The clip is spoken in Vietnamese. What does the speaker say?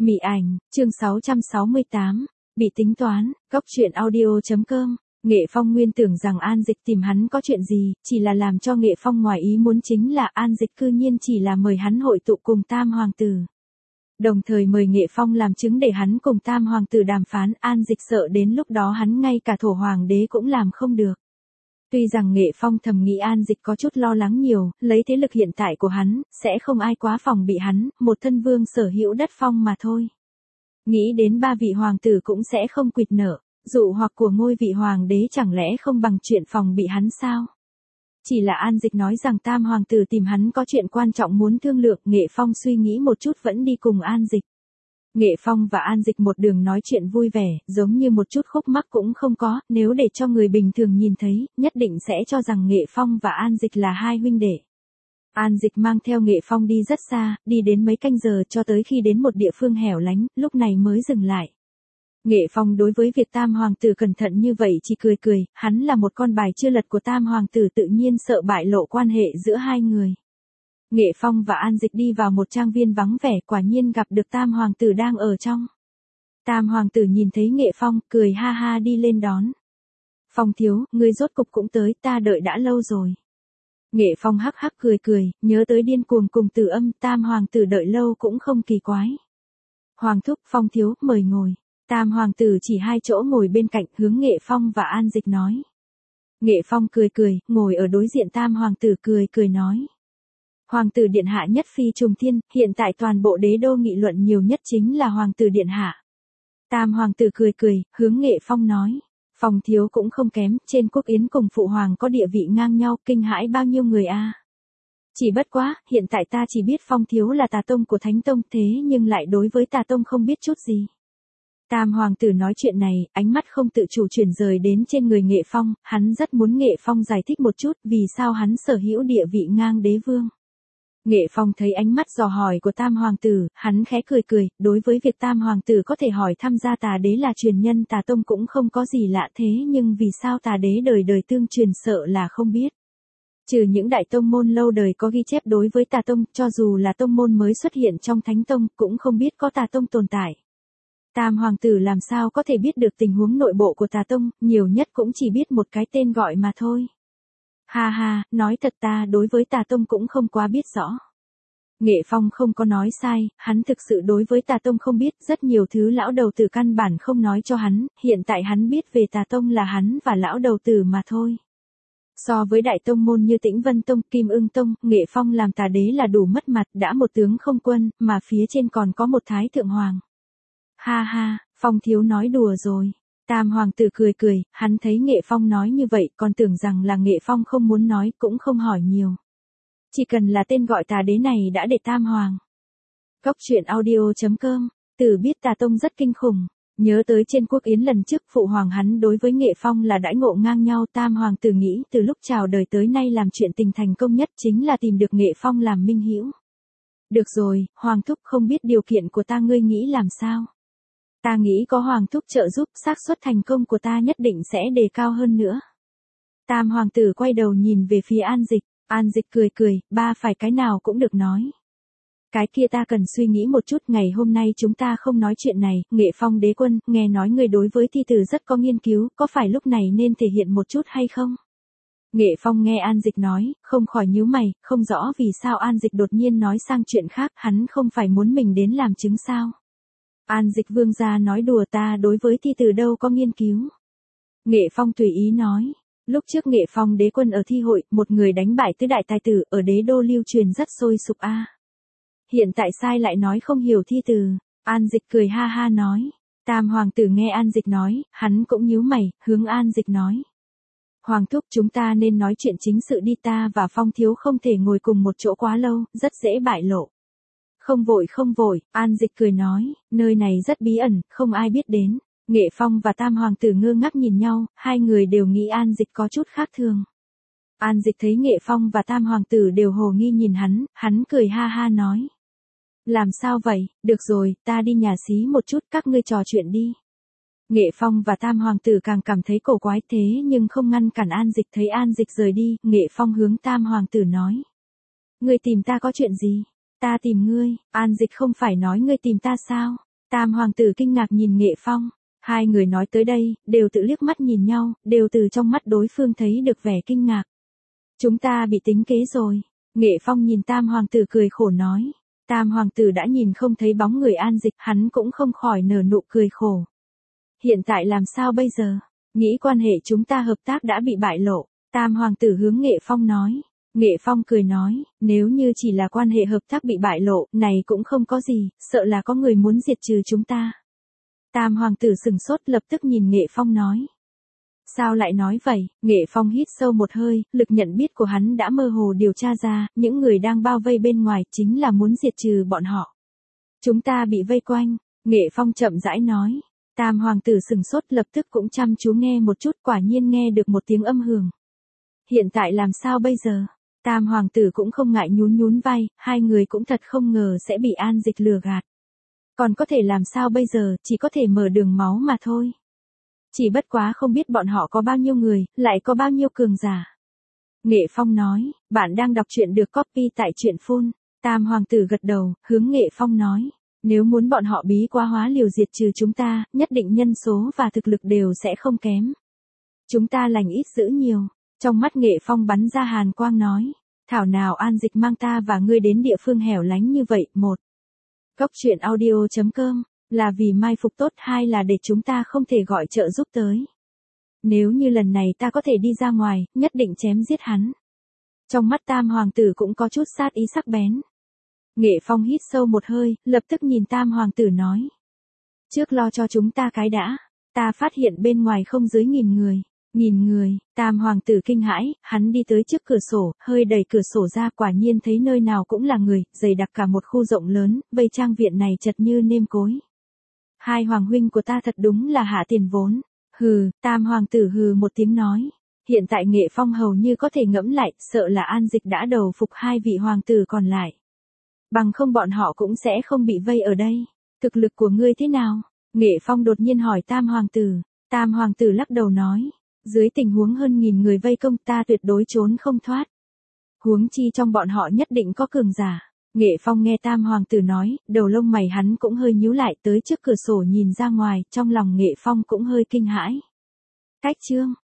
Mị ảnh, chương 668, bị tính toán, góc truyện audio.com. Nghệ Phong nguyên tưởng rằng An Dịch tìm hắn có chuyện gì, chỉ là làm cho Nghệ Phong ngoài ý muốn chính là An Dịch cư nhiên chỉ là mời hắn hội tụ cùng Tam Hoàng tử. Đồng thời mời Nghệ Phong làm chứng để hắn cùng Tam Hoàng tử đàm phán. An Dịch sợ đến lúc đó hắn ngay cả thổ hoàng đế cũng làm không được. Tuy rằng Nghệ Phong thầm nghĩ An Dịch có chút lo lắng nhiều, lấy thế lực hiện tại của hắn, sẽ không ai quá phòng bị hắn, một thân vương sở hữu đất phong mà thôi. Nghĩ đến ba vị hoàng tử cũng sẽ không quỵt nợ, dụ hoặc của ngôi vị hoàng đế chẳng lẽ không bằng chuyện phòng bị hắn sao? Chỉ là An Dịch nói rằng Tam Hoàng tử tìm hắn có chuyện quan trọng muốn thương lượng, Nghệ Phong suy nghĩ một chút vẫn đi cùng An Dịch. Nghệ Phong và An Dịch một đường nói chuyện vui vẻ, giống như một chút khúc mắc cũng không có, nếu để cho người bình thường nhìn thấy, nhất định sẽ cho rằng Nghệ Phong và An Dịch là hai huynh đệ. An Dịch mang theo Nghệ Phong đi rất xa, đi đến mấy canh giờ cho tới khi đến một địa phương hẻo lánh, lúc này mới dừng lại. Nghệ Phong đối với việc Tam Hoàng tử cẩn thận như vậy chỉ cười cười, hắn là một con bài chưa lật của Tam Hoàng tử tự nhiên sợ bại lộ quan hệ giữa hai người. Nghệ Phong và An Dịch đi vào một trang viên vắng vẻ, quả nhiên gặp được Tam Hoàng tử đang ở trong. Tam Hoàng tử nhìn thấy Nghệ Phong, cười ha ha đi lên đón. Phong thiếu, ngươi rốt cục cũng tới, ta đợi đã lâu rồi. Nghệ Phong hắc hắc cười cười, nhớ tới điên cuồng cùng Tử Âm, Tam Hoàng tử đợi lâu cũng không kỳ quái. Hoàng thúc, Phong thiếu, mời ngồi. Tam Hoàng tử chỉ hai chỗ ngồi bên cạnh, hướng Nghệ Phong và An Dịch nói. Nghệ Phong cười cười, ngồi ở đối diện Tam Hoàng tử cười cười nói. Hoàng tử điện hạ nhất phi trùng thiên, hiện tại toàn bộ đế đô nghị luận nhiều nhất chính là Hoàng tử điện hạ. Tam Hoàng tử cười cười, hướng Nghệ Phong nói. Phong thiếu cũng không kém, trên quốc yến cùng phụ hoàng có địa vị ngang nhau, kinh hãi bao nhiêu người a. Chỉ bất quá, hiện tại ta chỉ biết Phong thiếu là tà tông của Thánh tông, thế nhưng lại đối với tà tông không biết chút gì. Tam Hoàng tử nói chuyện này, ánh mắt không tự chủ chuyển rời đến trên người Nghệ Phong, hắn rất muốn Nghệ Phong giải thích một chút vì sao hắn sở hữu địa vị ngang đế vương. Nghệ Phong thấy ánh mắt dò hỏi của Tam Hoàng tử, hắn khẽ cười cười, đối với việc Tam Hoàng tử có thể hỏi tham gia tà đế là truyền nhân tà tông cũng không có gì lạ, thế nhưng vì sao tà đế đời đời tương truyền sợ là không biết. Trừ những đại tông môn lâu đời có ghi chép đối với tà tông, cho dù là tông môn mới xuất hiện trong Thánh tông, cũng không biết có tà tông tồn tại. Tam Hoàng tử làm sao có thể biết được tình huống nội bộ của tà tông, nhiều nhất cũng chỉ biết một cái tên gọi mà thôi. Ha ha, nói thật ta đối với tà tông cũng không quá biết rõ. Nghệ Phong không có nói sai, hắn thực sự đối với tà tông không biết, rất nhiều thứ lão đầu tử căn bản không nói cho hắn, hiện tại hắn biết về tà tông là hắn và lão đầu tử mà thôi. So với đại tông môn như Tĩnh Vân Tông, Kim Ưng Tông, Nghệ Phong làm tà đế là đủ mất mặt, đã một tướng không quân, mà phía trên còn có một thái thượng hoàng. Ha ha, Phong thiếu nói đùa rồi. Tam Hoàng tử cười cười, hắn thấy Nghệ Phong nói như vậy, còn tưởng rằng là Nghệ Phong không muốn nói, cũng không hỏi nhiều. Chỉ cần là tên gọi tà đế này đã để Tam Hoàng. Góc truyện audio.com, Tử biết tà tông rất kinh khủng. Nhớ tới trên quốc yến lần trước phụ hoàng hắn đối với Nghệ Phong là đãi ngộ ngang nhau. Tam Hoàng tử nghĩ từ lúc chào đời tới nay làm chuyện tình thành công nhất chính là tìm được Nghệ Phong làm minh hữu. Được rồi, Hoàng thúc không biết điều kiện của ta ngươi nghĩ làm sao? Ta nghĩ có Hoàng thúc trợ giúp, xác suất thành công của ta nhất định sẽ đề cao hơn nữa. Tam Hoàng tử quay đầu nhìn về phía An Dịch, An Dịch cười cười, ba phải cái nào cũng được nói. Cái kia ta cần suy nghĩ một chút, ngày hôm nay chúng ta không nói chuyện này. Nghệ Phong đế quân, nghe nói người đối với thi tử rất có nghiên cứu, có phải lúc này nên thể hiện một chút hay không? Nghệ Phong nghe An Dịch nói, không khỏi nhíu mày, không rõ vì sao An Dịch đột nhiên nói sang chuyện khác, hắn không phải muốn mình đến làm chứng sao? An Dịch vương gia nói đùa, ta đối với thi tử đâu có nghiên cứu. Nghệ Phong tùy ý nói, lúc trước Nghệ Phong đế quân ở thi hội, một người đánh bại tứ đại tài tử ở đế đô lưu truyền rất sôi sục a. Hiện tại sai lại nói không hiểu thi tử. An Dịch cười ha ha nói. Tam Hoàng tử nghe An Dịch nói, hắn cũng nhíu mày, hướng An Dịch nói. Hoàng thúc, chúng ta nên nói chuyện chính sự đi, ta và Phong thiếu không thể ngồi cùng một chỗ quá lâu, rất dễ bại lộ. Không vội, An Dịch cười nói, nơi này rất bí ẩn, không ai biết đến. Nghệ Phong và Tam Hoàng tử ngơ ngác nhìn nhau, hai người đều nghĩ An Dịch có chút khác thường. An Dịch thấy Nghệ Phong và Tam Hoàng tử đều hồ nghi nhìn hắn cười ha ha nói. Làm sao vậy, được rồi, ta đi nhà xí một chút, các ngươi trò chuyện đi. Nghệ Phong và Tam Hoàng tử càng cảm thấy cổ quái, thế nhưng không ngăn cản An Dịch. Thấy An Dịch rời đi, Nghệ Phong hướng Tam Hoàng tử nói. Ngươi tìm ta có chuyện gì? Ta tìm ngươi, An Dịch không phải nói ngươi tìm ta sao? Tam hoàng tử kinh ngạc nhìn Nghệ Phong. Hai người nói tới đây, đều tự liếc mắt nhìn nhau, đều từ trong mắt đối phương thấy được vẻ kinh ngạc. Chúng ta bị tính kế rồi. Nghệ Phong nhìn Tam hoàng tử cười khổ nói. Tam hoàng tử đã nhìn không thấy bóng người An Dịch, hắn cũng không khỏi nở nụ cười khổ. Hiện tại làm sao bây giờ? Nghĩ quan hệ chúng ta hợp tác đã bị bại lộ. Tam hoàng tử hướng Nghệ Phong nói. Nghệ Phong cười nói, nếu như chỉ là quan hệ hợp tác bị bại lộ, này cũng không có gì, sợ là có người muốn diệt trừ chúng ta. Tam hoàng tử sừng sốt lập tức nhìn Nghệ Phong nói. Sao lại nói vậy? Nghệ Phong hít sâu một hơi, lực nhận biết của hắn đã mơ hồ điều tra ra, những người đang bao vây bên ngoài chính là muốn diệt trừ bọn họ. Chúng ta bị vây quanh, Nghệ Phong chậm rãi nói. Tam hoàng tử sừng sốt lập tức cũng chăm chú nghe một chút, quả nhiên nghe được một tiếng âm hưởng. Hiện tại làm sao bây giờ? Tam hoàng tử cũng không ngại nhún nhún vai, hai người cũng thật không ngờ sẽ bị An Dịch lừa gạt. Còn có thể làm sao bây giờ, chỉ có thể mở đường máu mà thôi. Chỉ bất quá không biết bọn họ có bao nhiêu người, lại có bao nhiêu cường giả. Nghệ Phong nói, bạn đang đọc truyện được copy tại truyện Full. Tam hoàng tử gật đầu, hướng Nghệ Phong nói. Nếu muốn bọn họ bí quá hóa liều diệt trừ chúng ta, nhất định nhân số và thực lực đều sẽ không kém. Chúng ta lành ít dữ nhiều. Trong mắt Nghệ Phong bắn ra hàn quang nói. Thảo nào An Dịch mang ta và ngươi đến địa phương hẻo lánh như vậy. 1. Góc truyện audio.com. Là vì mai phục tốt, 2 là để chúng ta không thể gọi trợ giúp tới. Nếu như lần này ta có thể đi ra ngoài, nhất định chém giết hắn. Trong mắt Tam hoàng tử cũng có chút sát ý sắc bén. Nghệ Phong hít sâu một hơi, lập tức nhìn Tam hoàng tử nói. Trước lo cho chúng ta cái đã. Ta phát hiện bên ngoài không dưới 1000 người. 1000 người, Tam hoàng tử kinh hãi, hắn đi tới trước cửa sổ, hơi đẩy cửa sổ ra, quả nhiên thấy nơi nào cũng là người, dày đặc cả một khu rộng lớn, vây trang viện này chật như nêm cối. Hai hoàng huynh của ta thật đúng là hạ tiền vốn. Hừ, Tam hoàng tử hừ một tiếng nói. Hiện tại Nghệ Phong hầu như có thể ngẫm lại, sợ là An Dịch đã đầu phục hai vị hoàng tử còn lại. Bằng không bọn họ cũng sẽ không bị vây ở đây. Thực lực của ngươi thế nào? Nghệ Phong đột nhiên hỏi Tam hoàng tử. Tam hoàng tử lắc đầu nói. Dưới tình huống hơn 1000 người vây công ta tuyệt đối trốn không thoát. Huống chi trong bọn họ nhất định có cường giả. Nghệ Phong nghe Tam hoàng tử nói, đầu lông mày hắn cũng hơi nhíu lại, tới trước cửa sổ nhìn ra ngoài, trong lòng Nghệ Phong cũng hơi kinh hãi. Cách chương